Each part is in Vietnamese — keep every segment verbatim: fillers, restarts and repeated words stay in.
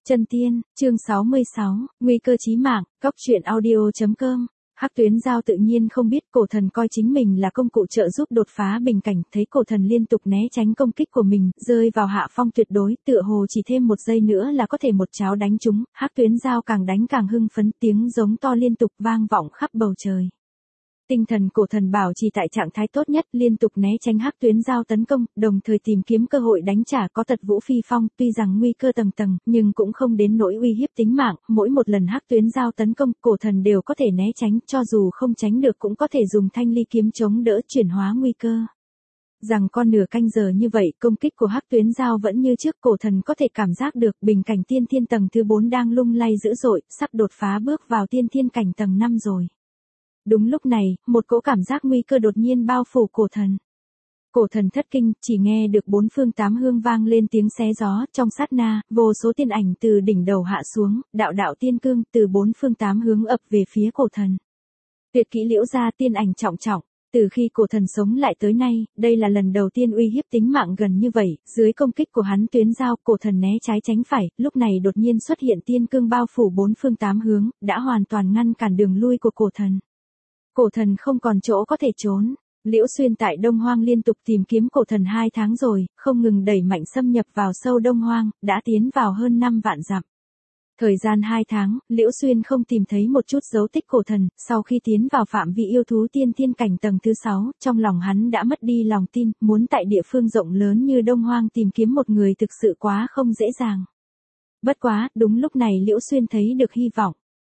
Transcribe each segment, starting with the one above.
Chân tiên, chương sáu mươi sáu, nguy cơ chí mạng, góc truyện audio.com. Hắc Tuyến Giao tự nhiên không biết cổ thần coi chính mình là công cụ trợ giúp đột phá bình cảnh, thấy cổ thần liên tục né tránh công kích của mình, rơi vào hạ phong tuyệt đối, tựa hồ chỉ thêm một giây nữa là có thể một cháo đánh trúng. Hắc Tuyến Giao càng đánh càng hưng phấn, tiếng giống to liên tục vang vọng khắp bầu trời. Tinh thần cổ thần bảo trì tại trạng thái tốt nhất, liên tục né tránh Hắc Tuyến Giao tấn công, đồng thời tìm kiếm cơ hội đánh trả. Có Tật Vũ Phi Phong, tuy rằng nguy cơ tầng tầng, nhưng cũng không đến nỗi uy hiếp tính mạng. Mỗi một lần Hắc Tuyến Giao tấn công, cổ thần đều có thể né tránh, cho dù không tránh được cũng có thể dùng thanh ly kiếm chống đỡ, chuyển hóa nguy cơ. Rằng con nửa canh giờ như vậy, công kích của Hắc Tuyến Giao vẫn như trước, cổ thần có thể cảm giác được bình cảnh tiên thiên tầng thứ bốn đang lung lay dữ dội, sắp đột phá bước vào tiên thiên cảnh tầng năm rồi. Đúng lúc này, một cỗ cảm giác nguy cơ đột nhiên bao phủ cổ thần. Cổ thần thất kinh, chỉ nghe được bốn phương tám hướng vang lên tiếng xé gió, trong sát na, vô số tiên ảnh từ đỉnh đầu hạ xuống, đạo đạo tiên cương từ bốn phương tám hướng ập về phía cổ thần. Tuyệt kỹ Liễu gia tiên ảnh trọng trọng, từ khi cổ thần sống lại tới nay, đây là lần đầu tiên uy hiếp tính mạng gần như vậy, dưới công kích của hắn Tuyến Giao, cổ thần né trái tránh phải, lúc này đột nhiên xuất hiện tiên cương bao phủ bốn phương tám hướng, đã hoàn toàn ngăn cản đường lui của cổ thần. Cổ thần không còn chỗ có thể trốn. Liễu Xuyên tại Đông Hoang liên tục tìm kiếm cổ thần hai tháng rồi, không ngừng đẩy mạnh xâm nhập vào sâu Đông Hoang, đã tiến vào hơn năm vạn dặm. Thời gian hai tháng, Liễu Xuyên không tìm thấy một chút dấu tích cổ thần, sau khi tiến vào phạm vi yêu thú tiên thiên cảnh tầng thứ sáu, trong lòng hắn đã mất đi lòng tin, muốn tại địa phương rộng lớn như Đông Hoang tìm kiếm một người thực sự quá không dễ dàng. Bất quá, đúng lúc này Liễu Xuyên thấy được hy vọng.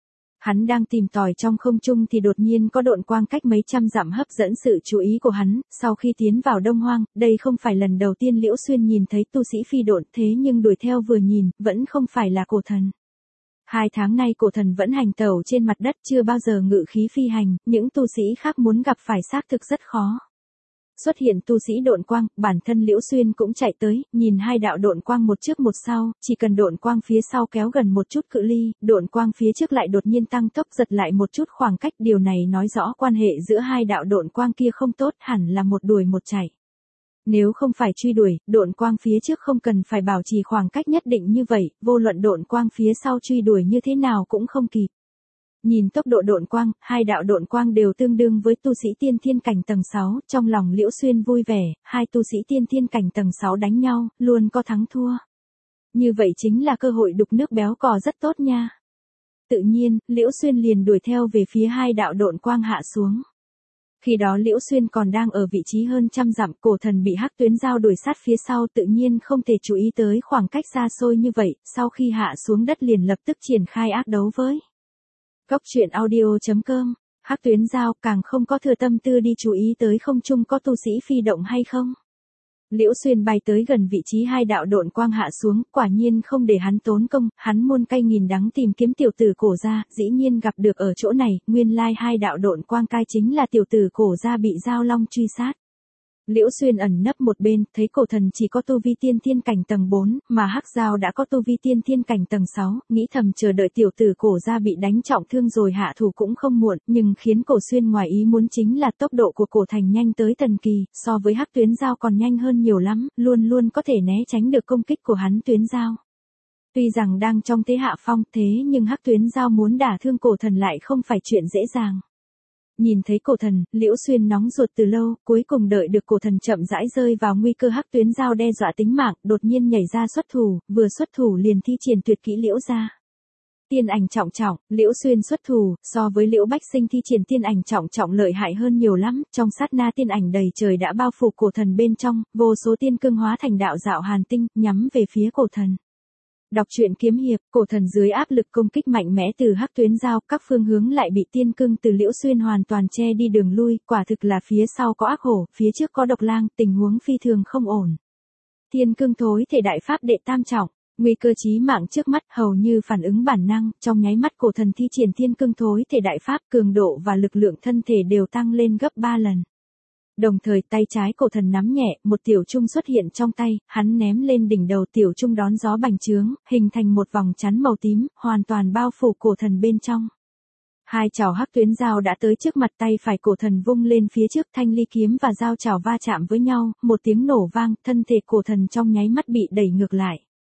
Hắn đang tìm tòi trong không trung thì đột nhiên có độn quang cách mấy trăm dặm hấp dẫn sự chú ý của hắn, sau khi tiến vào Đông Hoang, đây không phải lần đầu tiên Liễu Xuyên nhìn thấy tu sĩ phi độn, thế nhưng đuổi theo vừa nhìn, vẫn không phải là cổ thần. Hai tháng nay cổ thần vẫn hành tẩu trên mặt đất, chưa bao giờ ngự khí phi hành, những tu sĩ khác muốn gặp phải xác thực rất khó. Xuất hiện tu sĩ độn quang, bản thân Liễu Xuyên cũng chạy tới, nhìn hai đạo độn quang một trước một sau, chỉ cần độn quang phía sau kéo gần một chút cự ly, độn quang phía trước lại đột nhiên tăng tốc giật lại một chút khoảng cách, điều này nói rõ quan hệ giữa hai đạo độn quang kia không tốt, hẳn là một đuổi một chạy. Nếu không phải truy đuổi, độn quang phía trước không cần phải bảo trì khoảng cách nhất định như vậy, vô luận độn quang phía sau truy đuổi như thế nào cũng không kịp. Nhìn tốc độ độn quang, hai đạo độn quang đều tương đương với tu sĩ tiên thiên cảnh tầng sáu, trong lòng Liễu Xuyên vui vẻ, hai tu sĩ tiên thiên cảnh tầng sáu đánh nhau, luôn có thắng thua. Như vậy chính là cơ hội đục nước béo cò rất tốt nha. Tự nhiên, Liễu Xuyên liền đuổi theo về phía hai đạo độn quang hạ xuống. Khi đó Liễu Xuyên còn đang ở vị trí hơn trăm dặm, cổ thần bị Hắc Tuyến Giao đuổi sát phía sau, tự nhiên không thể chú ý tới khoảng cách xa xôi như vậy, sau khi hạ xuống đất liền lập tức triển khai ác đấu với. Góc truyện audio.com, Hắc Tuyến Giao càng không có thừa tâm tư đi chú ý tới không trung có tu sĩ phi động hay không. Liễu Xuyên bay tới gần vị trí hai đạo độn quang hạ xuống, quả nhiên không để hắn tốn công, hắn muôn cây nghìn đắng tìm kiếm tiểu tử cổ gia, dĩ nhiên gặp được ở chỗ này, nguyên lai hai đạo độn quang cai chính là tiểu tử cổ gia bị Giao Long truy sát. Liễu Xuyên ẩn nấp một bên, thấy cổ thần chỉ có tu vi tiên thiên cảnh tầng bốn, mà Hắc Giao đã có tu vi tiên thiên cảnh tầng sáu, nghĩ thầm chờ đợi tiểu tử cổ gia bị đánh trọng thương rồi hạ thủ cũng không muộn, nhưng khiến cổ Xuyên ngoài ý muốn chính là tốc độ của cổ thành nhanh tới thần kỳ, so với Hắc Tuyến Giao còn nhanh hơn nhiều lắm, luôn luôn có thể né tránh được công kích của hắn Tuyến Giao. Tuy rằng đang trong thế hạ phong, thế nhưng Hắc Tuyến Giao muốn đả thương cổ thần lại không phải chuyện dễ dàng. Nhìn thấy cổ thần, Liễu Xuyên nóng ruột từ lâu, cuối cùng đợi được cổ thần chậm rãi rơi vào nguy cơ Hắc Tuyến Giao đe dọa tính mạng, đột nhiên nhảy ra xuất thủ, vừa xuất thủ liền thi triển tuyệt kỹ Liễu gia tiên ảnh trọng trọng. Liễu Xuyên xuất thủ, so với Liễu Bách Sinh thi triển tiên ảnh trọng trọng lợi hại hơn nhiều lắm, trong sát na tiên ảnh đầy trời đã bao phủ cổ thần bên trong, vô số tiên cương hóa thành đạo dạo hàn tinh, nhắm về phía cổ thần. Đọc truyện kiếm hiệp, cổ thần dưới áp lực công kích mạnh mẽ từ Hắc Tuyến Giao, các phương hướng lại bị tiên cương từ Liễu Xuyên hoàn toàn che đi đường lui, quả thực là phía sau có ác hổ, phía trước có độc lang, tình huống phi thường không ổn. Tiên cương thối thể đại pháp đệ tam trọng, nguy cơ chí mạng trước mắt, hầu như phản ứng bản năng, trong nháy mắt cổ thần thi triển tiên cương thối thể đại pháp, cường độ và lực lượng thân thể đều tăng lên gấp ba lần. Đồng thời tay trái cổ thần nắm nhẹ, một tiểu trung xuất hiện trong tay, hắn ném lên đỉnh đầu tiểu trung đón gió bành trướng, hình thành một vòng chắn màu tím, hoàn toàn bao phủ cổ thần bên trong. Hai chảo Hắc Tuyến Giao đã tới trước mặt, tay phải cổ thần vung lên phía trước, thanh ly kiếm và dao chảo va chạm với nhau, một tiếng nổ vang, thân thể cổ thần trong nháy mắt bị đẩy ngược lại.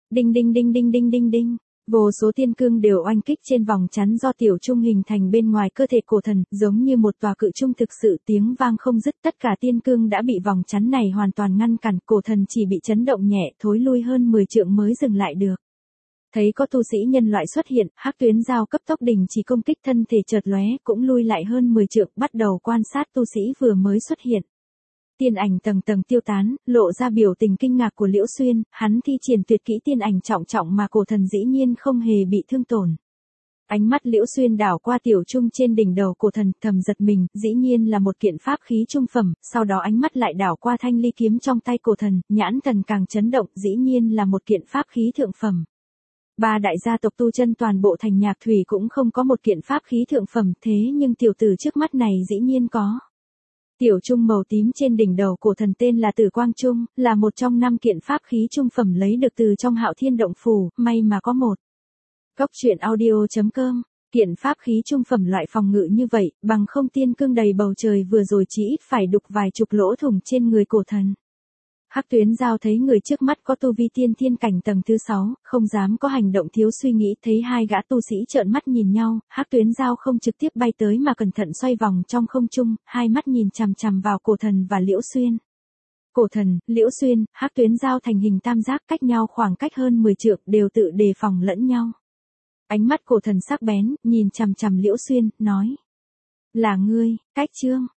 Đinh đinh đinh đinh đinh đinh đinh. Vô số tiên cương đều oanh kích trên vòng chắn do Tiểu Trung hình thành bên ngoài cơ thể cổ thần, giống như một tòa cự trung thực sự, tiếng vang không dứt, tất cả tiên cương đã bị vòng chắn này hoàn toàn ngăn cản, cổ thần chỉ bị chấn động nhẹ, thối lui hơn mười trượng mới dừng lại được. Thấy có tu sĩ nhân loại xuất hiện, Hắc Tuyến Giao cấp tốc đình chỉ công kích, thân thể chợt lóe, cũng lui lại hơn mười trượng, bắt đầu quan sát tu sĩ vừa mới xuất hiện. Tiên ảnh tầng tầng tiêu tán, lộ ra biểu tình kinh ngạc của Liễu Xuyên, hắn thi triển tuyệt kỹ tiên ảnh trọng trọng mà cổ thần dĩ nhiên không hề bị thương tổn. Ánh mắt Liễu Xuyên đảo qua Tiểu Trung trên đỉnh đầu cổ thần, thầm giật mình, dĩ nhiên là một kiện pháp khí trung phẩm, sau đó ánh mắt lại đảo qua thanh ly kiếm trong tay cổ thần, nhãn thần càng chấn động, dĩ nhiên là một kiện pháp khí thượng phẩm. Ba đại gia tộc tu chân toàn bộ thành Nhạc Thủy cũng không có một kiện pháp khí thượng phẩm, thế nhưng tiểu tử trước mắt này dĩ nhiên có. Tiểu trung màu tím trên đỉnh đầu cổ thần tên là Tử Quang Trung, là một trong năm kiện pháp khí trung phẩm lấy được từ trong Hạo Thiên Động Phủ, may mà có một. Cốc truyện audio chấm com, kiện pháp khí trung phẩm loại phòng ngự như vậy, bằng không tiên cương đầy bầu trời vừa rồi chỉ ít phải đục vài chục lỗ thủng trên người cổ thần. Hắc Tuyến Giao thấy người trước mắt có tu vi tiên thiên cảnh tầng thứ sáu, không dám có hành động thiếu suy nghĩ, thấy hai gã tu sĩ trợn mắt nhìn nhau, Hắc Tuyến Giao không trực tiếp bay tới mà cẩn thận xoay vòng trong không trung, hai mắt nhìn chằm chằm vào cổ thần và Liễu Xuyên. Cổ thần, Liễu Xuyên, Hắc Tuyến Giao thành hình tam giác cách nhau khoảng cách hơn mười trượng, đều tự đề phòng lẫn nhau. Ánh mắt cổ thần sắc bén, nhìn chằm chằm Liễu Xuyên, nói: "Là ngươi, Cách Trương."